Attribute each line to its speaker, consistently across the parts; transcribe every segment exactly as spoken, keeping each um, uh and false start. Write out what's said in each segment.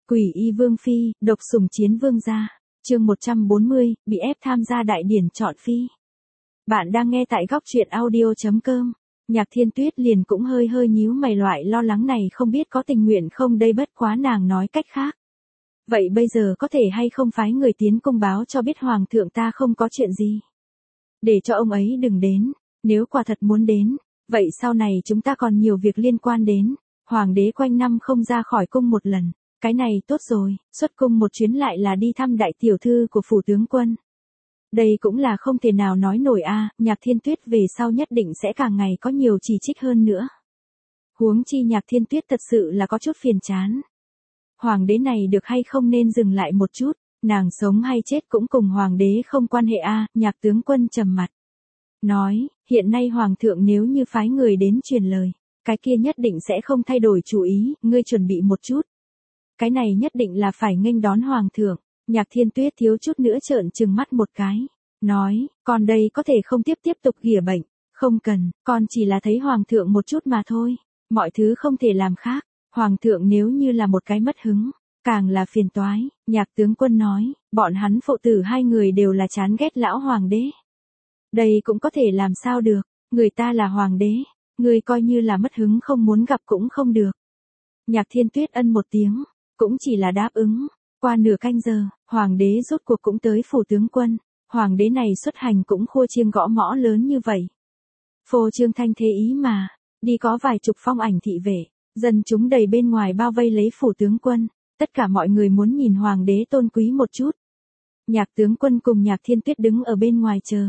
Speaker 1: Quỷ y vương phi, độc sủng chiến vương gia. Chương một trăm bốn mươi, bị ép tham gia đại điển chọn phi. Bạn đang nghe tại góc truyện audio chấm com. Nhạc Thiên Tuyết liền cũng hơi hơi nhíu mày, loại lo lắng này không biết có tình nguyện không đây, bất quá nàng nói cách khác. Vậy bây giờ có thể hay không phái người tiến cung báo cho biết hoàng thượng ta không có chuyện gì, để cho ông ấy đừng đến, nếu quả thật muốn đến, vậy sau này chúng ta còn nhiều việc liên quan đến, hoàng đế quanh năm không ra khỏi cung một lần, cái này tốt rồi, xuất cung một chuyến lại là đi thăm đại tiểu thư của phủ tướng quân. Đây cũng là không thể nào nói nổi a, à, Nhạc Thiên Tuyết về sau nhất định sẽ càng ngày có nhiều chỉ trích hơn nữa. Huống chi Nhạc Thiên Tuyết thật sự là có chút phiền chán. Hoàng đế này được hay không nên dừng lại một chút, nàng sống hay chết cũng cùng hoàng đế không quan hệ a, à, Nhạc tướng quân trầm mặt. Nói, hiện nay hoàng thượng nếu như phái người đến truyền lời, cái kia nhất định sẽ không thay đổi chủ ý, ngươi chuẩn bị một chút. Cái này nhất định là phải nghênh đón hoàng thượng. Nhạc Thiên Tuyết thiếu chút nữa trợn trừng mắt một cái, nói, con đây có thể không tiếp tiếp tục ghỉa bệnh, không cần, con chỉ là thấy hoàng thượng một chút mà thôi, mọi thứ không thể làm khác, hoàng thượng nếu như là một cái mất hứng, càng là phiền toái. Nhạc tướng quân nói, bọn hắn phụ tử hai người đều là chán ghét lão hoàng đế. Đây cũng có thể làm sao được, người ta là hoàng đế, người coi như là mất hứng không muốn gặp cũng không được. Nhạc Thiên Tuyết ân một tiếng, cũng chỉ là đáp ứng. Qua nửa canh giờ, hoàng đế rốt cuộc cũng tới phủ tướng quân, hoàng đế này xuất hành cũng khua chiêng gõ mõ lớn như vậy. Phô trương thanh thế ý mà, đi có vài chục phong ảnh thị vệ, dân chúng đầy bên ngoài bao vây lấy phủ tướng quân, tất cả mọi người muốn nhìn hoàng đế tôn quý một chút. Nhạc tướng quân cùng Nhạc Thiên Tuyết đứng ở bên ngoài chờ.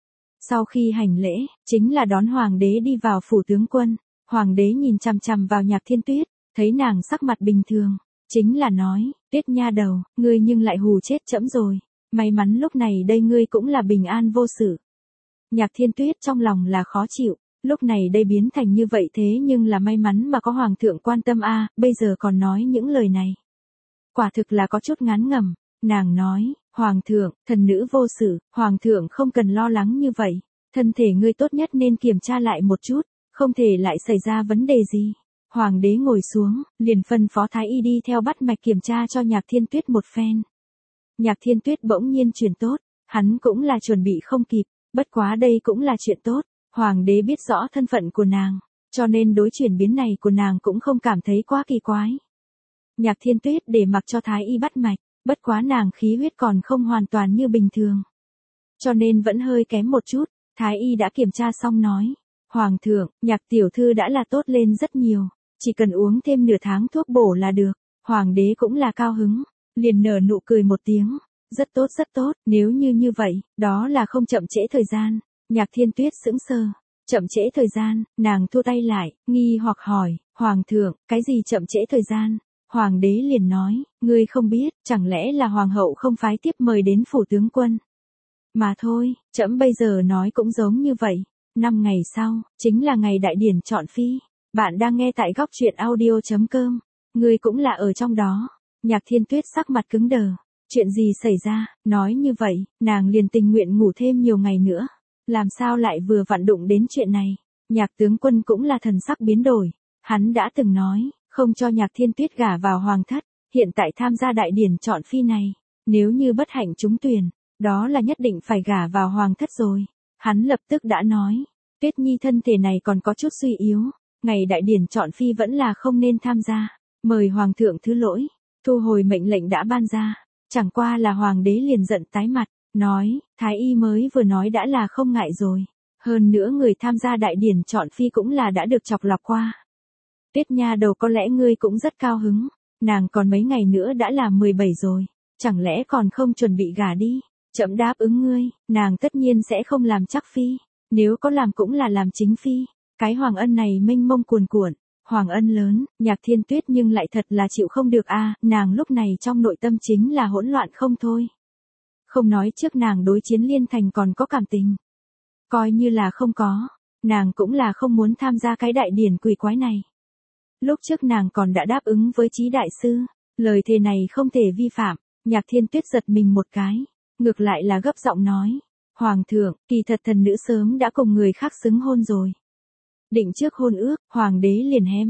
Speaker 1: Sau khi hành lễ, chính là đón hoàng đế đi vào phủ tướng quân, hoàng đế nhìn chằm chằm vào Nhạc Thiên Tuyết, thấy nàng sắc mặt bình thường. Chính là nói, Tuyết nha đầu, ngươi nhưng lại hù chết trẫm rồi, may mắn lúc này đây ngươi cũng là bình an vô sự. Nhạc Thiên Tuyết trong lòng là khó chịu, lúc này đây biến thành như vậy thế nhưng là may mắn mà có hoàng thượng quan tâm a, à, bây giờ còn nói những lời này. Quả thực là có chút ngán ngẩm, nàng nói, hoàng thượng, thần nữ vô sự, hoàng thượng không cần lo lắng như vậy, thân thể ngươi tốt nhất nên kiểm tra lại một chút, không thể lại xảy ra vấn đề gì. Hoàng đế ngồi xuống, liền phân phó thái y đi theo bắt mạch kiểm tra cho Nhạc Thiên Tuyết một phen. Nhạc Thiên Tuyết bỗng nhiên chuyển tốt, hắn cũng là chuẩn bị không kịp, bất quá đây cũng là chuyện tốt, hoàng đế biết rõ thân phận của nàng, cho nên đối chuyển biến này của nàng cũng không cảm thấy quá kỳ quái. Nhạc Thiên Tuyết để mặc cho thái y bắt mạch, bất quá nàng khí huyết còn không hoàn toàn như bình thường, cho nên vẫn hơi kém một chút, thái y đã kiểm tra xong nói, hoàng thượng, Nhạc tiểu thư đã là tốt lên rất nhiều. Chỉ cần uống thêm nửa tháng thuốc bổ là được, hoàng đế cũng là cao hứng, liền nở nụ cười một tiếng, rất tốt rất tốt, nếu như như vậy, đó là không chậm trễ thời gian. Nhạc Thiên Tuyết sững sờ, chậm trễ thời gian, nàng thu tay lại, nghi hoặc hỏi, hoàng thượng, cái gì chậm trễ thời gian? Hoàng đế liền nói, ngươi không biết, chẳng lẽ là hoàng hậu không phái tiếp mời đến phủ tướng quân? Mà thôi, trẫm bây giờ nói cũng giống như vậy, năm ngày sau, chính là ngày đại điển chọn phi. Bạn đang nghe tại góc truyện audio chấm com, ngươi cũng là ở trong đó. Nhạc Thiên Tuyết sắc mặt cứng đờ, chuyện gì xảy ra, nói như vậy, nàng liền tình nguyện ngủ thêm nhiều ngày nữa, làm sao lại vừa vặn đụng đến chuyện này. Nhạc tướng quân cũng là thần sắc biến đổi, hắn đã từng nói, không cho Nhạc Thiên Tuyết gả vào hoàng thất, hiện tại tham gia đại điển chọn phi này, nếu như bất hạnh trúng tuyển, đó là nhất định phải gả vào hoàng thất rồi. Hắn lập tức đã nói, Tuyết Nhi thân thể này còn có chút suy yếu. Ngày đại điển chọn phi vẫn là không nên tham gia, mời hoàng thượng thứ lỗi, thu hồi mệnh lệnh đã ban ra, chẳng qua là hoàng đế liền giận tái mặt, nói, thái y mới vừa nói đã là không ngại rồi, hơn nữa người tham gia đại điển chọn phi cũng là đã được chọc lọc qua. Tuyết nha đầu có lẽ ngươi cũng rất cao hứng, nàng còn mấy ngày nữa đã là mười bảy rồi, chẳng lẽ còn không chuẩn bị gả đi, trẫm đáp ứng ngươi, nàng tất nhiên sẽ không làm chắc phi, nếu có làm cũng là làm chính phi. Cái hoàng ân này mênh mông cuồn cuộn, hoàng ân lớn, Nhạc Thiên Tuyết nhưng lại thật là chịu không được a, à, nàng lúc này trong nội tâm chính là hỗn loạn không thôi. Không nói trước nàng đối Chiến Liên Thành còn có cảm tình, coi như là không có, nàng cũng là không muốn tham gia cái đại điển quỷ quái này. Lúc trước nàng còn đã đáp ứng với Chí đại sư, lời thề này không thể vi phạm. Nhạc Thiên Tuyết giật mình một cái, ngược lại là gấp giọng nói, hoàng thượng, kỳ thật thần nữ sớm đã cùng người khác xứng hôn rồi. Định trước hôn ước, hoàng đế liền hé mắt,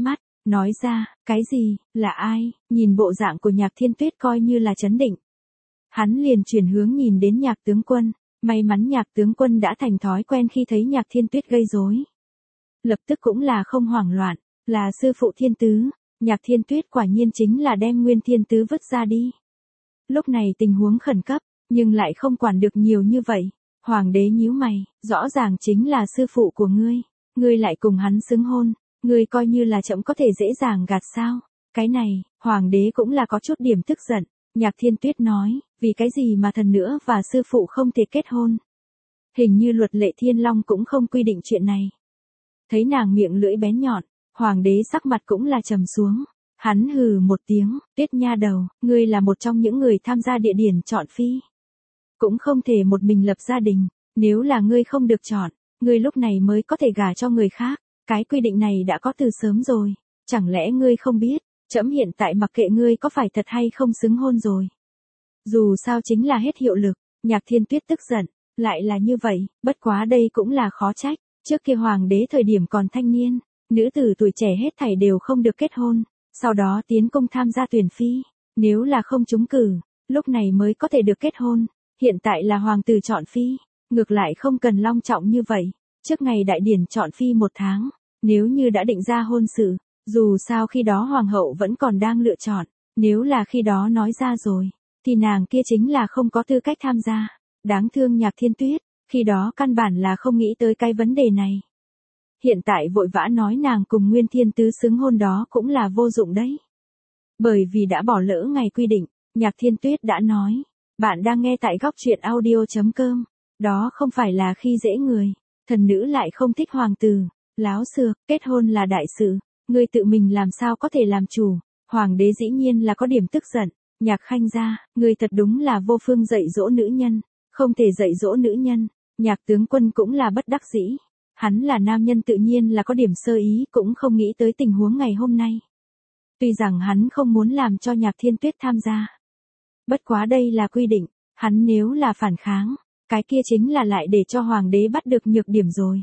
Speaker 1: nói ra, cái gì, là ai, nhìn bộ dạng của Nhạc Thiên Tuyết coi như là trấn định. Hắn liền chuyển hướng nhìn đến Nhạc tướng quân, may mắn Nhạc tướng quân đã thành thói quen khi thấy Nhạc Thiên Tuyết gây rối. Lập tức cũng là không hoảng loạn, là sư phụ Thiên Tứ, Nhạc Thiên Tuyết quả nhiên chính là đem Nguyên Thiên Tứ vứt ra đi. Lúc này tình huống khẩn cấp, nhưng lại không quản được nhiều như vậy. Hoàng đế nhíu mày, rõ ràng chính là sư phụ của ngươi, ngươi lại cùng hắn xứng hôn, ngươi coi như là chậm có thể dễ dàng gạt sao? Cái này, hoàng đế cũng là có chút điểm tức giận. Nhạc Thiên Tuyết nói, vì cái gì mà thần nữa và sư phụ không thể kết hôn? Hình như luật lệ Thiên Long cũng không quy định chuyện này. Thấy nàng miệng lưỡi bén nhọn, hoàng đế sắc mặt cũng là trầm xuống. Hắn hừ một tiếng, Tuyết nha đầu, ngươi là một trong những người tham gia địa điển chọn phi. Cũng không thể một mình lập gia đình, nếu là ngươi không được chọn, ngươi lúc này mới có thể gả cho người khác, cái quy định này đã có từ sớm rồi, chẳng lẽ ngươi không biết, trẫm hiện tại mặc kệ ngươi có phải thật hay không xứng hôn rồi. Dù sao chính là hết hiệu lực, Nhạc Thiên Tuyết tức giận, lại là như vậy, bất quá đây cũng là khó trách, trước kia hoàng đế thời điểm còn thanh niên, nữ tử tuổi trẻ hết thảy đều không được kết hôn, sau đó tiến công tham gia tuyển phi, nếu là không trúng cử, lúc này mới có thể được kết hôn. Hiện tại là hoàng tử chọn phi, ngược lại không cần long trọng như vậy, trước ngày đại điển chọn phi một tháng, nếu như đã định ra hôn sự, dù sao khi đó hoàng hậu vẫn còn đang lựa chọn, nếu là khi đó nói ra rồi, thì nàng kia chính là không có tư cách tham gia. Đáng thương Nhạc Thiên Tuyết, khi đó căn bản là không nghĩ tới cái vấn đề này. Hiện tại vội vã nói nàng cùng Nguyên Thiên Tứ xứng hôn đó cũng là vô dụng đấy. Bởi vì đã bỏ lỡ ngày quy định, Nhạc Thiên Tuyết đã nói. Bạn đang nghe tại góc truyện audio chấm com, đó không phải là khi dễ người, thần nữ lại không thích hoàng tử, láo xược, kết hôn là đại sự, ngươi tự mình làm sao có thể làm chủ, hoàng đế dĩ nhiên là có điểm tức giận, Nhạc Khanh gia, ngươi thật đúng là vô phương dạy dỗ nữ nhân, không thể dạy dỗ nữ nhân, Nhạc tướng quân cũng là bất đắc dĩ, hắn là nam nhân tự nhiên là có điểm sơ ý cũng không nghĩ tới tình huống ngày hôm nay. Tuy rằng hắn không muốn làm cho Nhạc Thiên Tuyết tham gia. Bất quá đây là quy định, hắn nếu là phản kháng, cái kia chính là lại để cho hoàng đế bắt được nhược điểm rồi.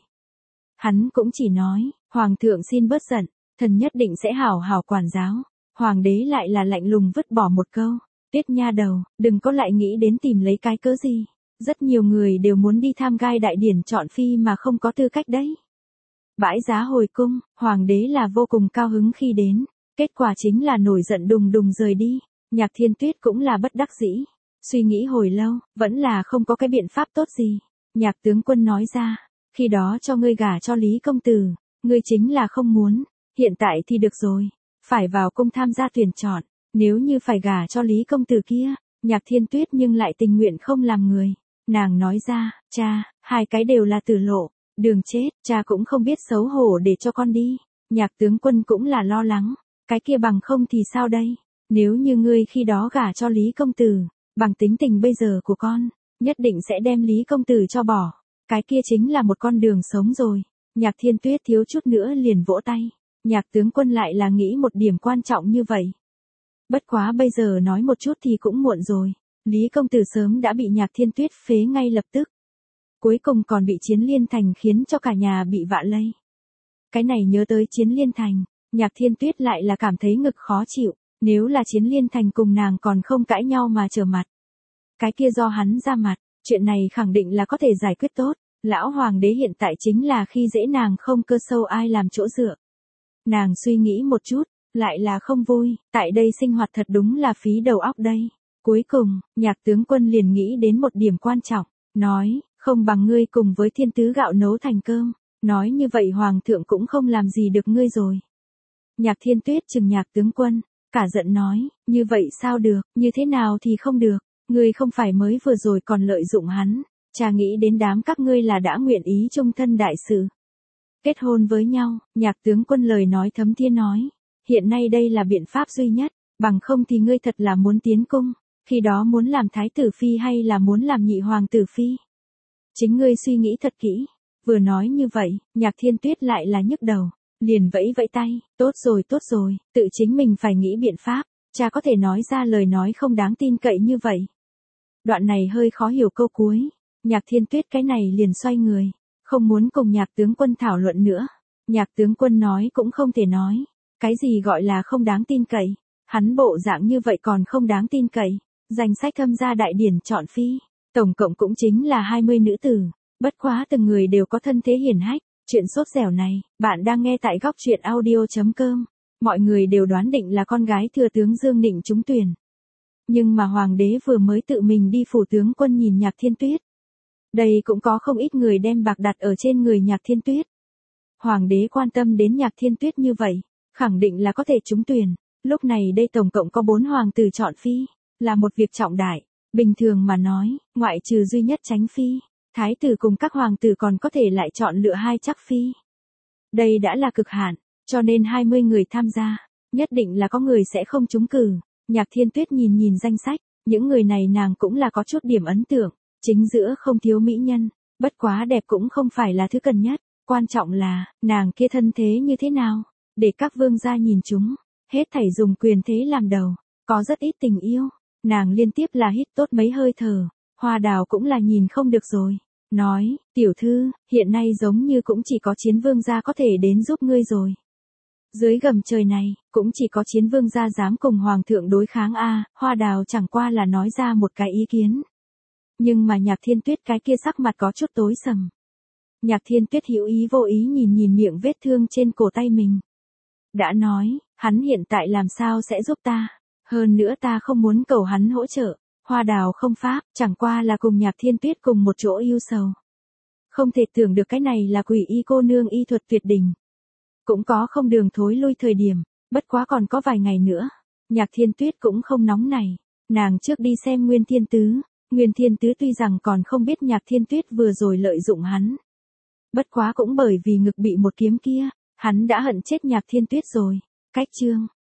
Speaker 1: Hắn cũng chỉ nói, hoàng thượng xin bớt giận, thần nhất định sẽ hảo hảo quản giáo. Hoàng đế lại là lạnh lùng vứt bỏ một câu, Tuyết nha đầu, đừng có lại nghĩ đến tìm lấy cái cớ gì. Rất nhiều người đều muốn đi tham gai đại điển chọn phi mà không có tư cách đấy. Bãi giá hồi cung, hoàng đế là vô cùng cao hứng khi đến, kết quả chính là nổi giận đùng đùng rời đi. Nhạc Thiên Tuyết cũng là bất đắc dĩ, suy nghĩ hồi lâu, vẫn là không có cái biện pháp tốt gì. Nhạc tướng quân nói ra, khi đó cho ngươi gả cho Lý công tử, ngươi chính là không muốn, hiện tại thì được rồi, phải vào cung tham gia tuyển chọn, nếu như phải gả cho Lý công tử kia, Nhạc Thiên Tuyết nhưng lại tình nguyện không làm người. Nàng nói ra, cha, hai cái đều là tử lộ, đường chết, cha cũng không biết xấu hổ để cho con đi. Nhạc tướng quân cũng là lo lắng, cái kia bằng không thì sao đây? Nếu như ngươi khi đó gả cho Lý công tử, bằng tính tình bây giờ của con, nhất định sẽ đem Lý công tử cho bỏ. Cái kia chính là một con đường sống rồi. Nhạc Thiên Tuyết thiếu chút nữa liền vỗ tay. Nhạc tướng quân lại là nghĩ một điểm quan trọng như vậy. Bất quá bây giờ nói một chút thì cũng muộn rồi. Lý công tử sớm đã bị Nhạc Thiên Tuyết phế ngay lập tức. Cuối cùng còn bị Chiến Liên Thành khiến cho cả nhà bị vạ lây. Cái này nhớ tới Chiến Liên Thành, Nhạc Thiên Tuyết lại là cảm thấy ngực khó chịu. Nếu là Chiến Liên Thành cùng nàng còn không cãi nhau mà trở mặt. Cái kia do hắn ra mặt, chuyện này khẳng định là có thể giải quyết tốt. Lão hoàng đế hiện tại chính là khi dễ nàng không cơ sâu ai làm chỗ dựa. Nàng suy nghĩ một chút, lại là không vui, tại đây sinh hoạt thật đúng là phí đầu óc đây. Cuối cùng, Nhạc tướng quân liền nghĩ đến một điểm quan trọng, nói, không bằng ngươi cùng với Thiên Tứ gạo nấu thành cơm, nói như vậy hoàng thượng cũng không làm gì được ngươi rồi. Nhạc Thiên Tuyết chừng Nhạc tướng quân, cả giận nói, như vậy sao được, như thế nào thì không được, ngươi không phải mới vừa rồi còn lợi dụng hắn, cha nghĩ đến đám các ngươi là đã nguyện ý chung thân đại sự. Kết hôn với nhau, Nhạc tướng quân lời nói thấm thiên nói, hiện nay đây là biện pháp duy nhất, bằng không thì ngươi thật là muốn tiến cung, khi đó muốn làm thái tử phi hay là muốn làm nhị hoàng tử phi. Chính ngươi suy nghĩ thật kỹ, vừa nói như vậy, Nhạc Thiên Tuyết lại là nhức đầu. Liền vẫy vẫy tay, tốt rồi tốt rồi, tự chính mình phải nghĩ biện pháp, cha có thể nói ra lời nói không đáng tin cậy như vậy. Đoạn này hơi khó hiểu câu cuối, Nhạc Thiên Tuyết cái này liền xoay người, không muốn cùng Nhạc tướng quân thảo luận nữa. Nhạc tướng quân nói cũng không thể nói, Cái gì gọi là không đáng tin cậy? Hắn bộ dạng như vậy còn không đáng tin cậy. Danh sách tham gia đại điển chọn phi, tổng cộng cũng chính là hai mươi nữ tử. Bất quá từng người đều có thân thế hiển hách. Chuyện sốt dẻo này, bạn đang nghe tại góc truyện audio.com. Mọi người đều đoán định là con gái thừa tướng Dương Nịnh trúng tuyển. Nhưng mà hoàng đế vừa mới tự mình đi phủ tướng quân nhìn Nhạc Thiên Tuyết. Đây cũng có không ít người đem bạc đặt ở trên người Nhạc Thiên Tuyết. Hoàng đế quan tâm đến Nhạc Thiên Tuyết như vậy, khẳng định là có thể trúng tuyển. Lúc này đây tổng cộng có bốn hoàng tử chọn phi, là một việc trọng đại. Bình thường mà nói, ngoại trừ duy nhất Chánh phi, thái tử cùng các hoàng tử còn có thể lại chọn lựa hai chắc phi. Đây đã là cực hạn, cho nên hai mươi người tham gia, nhất định là có người sẽ không trúng cử. Nhạc Thiên Tuyết nhìn nhìn danh sách, những người này nàng cũng là có chút điểm ấn tượng, chính giữa không thiếu mỹ nhân, bất quá đẹp cũng không phải là thứ cần nhất, quan trọng là, nàng kia thân thế như thế nào, để các vương gia nhìn chúng, hết thảy dùng quyền thế làm đầu, có rất ít tình yêu, nàng liên tiếp là hít tốt mấy hơi thở, Hoa Đào cũng là nhìn không được rồi, nói, tiểu thư, hiện nay giống như cũng chỉ có Chiến Vương gia có thể đến giúp ngươi rồi. Dưới gầm trời này, cũng chỉ có Chiến Vương gia dám cùng Hoàng thượng đối kháng a. Hoa Đào chẳng qua là nói ra một cái ý kiến. Nhưng mà Nhạc Thiên Tuyết cái kia sắc mặt có chút tối sầm. Nhạc Thiên Tuyết hữu ý vô ý nhìn nhìn miệng vết thương trên cổ tay mình. Đã nói, hắn hiện tại làm sao sẽ giúp ta. Hơn nữa ta không muốn cầu hắn hỗ trợ. Hoa Đào không pháp, chẳng qua là cùng Nhạc Thiên Tuyết cùng một chỗ yêu sầu. Không thể tưởng được cái này là quỷ y cô nương y thuật tuyệt đỉnh. Cũng có không đường thối lui thời điểm, bất quá còn có vài ngày nữa. Nhạc Thiên Tuyết cũng không nóng này. Nàng trước đi xem Nguyên Thiên Tứ. Nguyên Thiên Tứ tuy rằng còn không biết Nhạc Thiên Tuyết vừa rồi lợi dụng hắn. Bất quá cũng bởi vì ngực bị một kiếm kia, hắn đã hận chết Nhạc Thiên Tuyết rồi. Cách chương,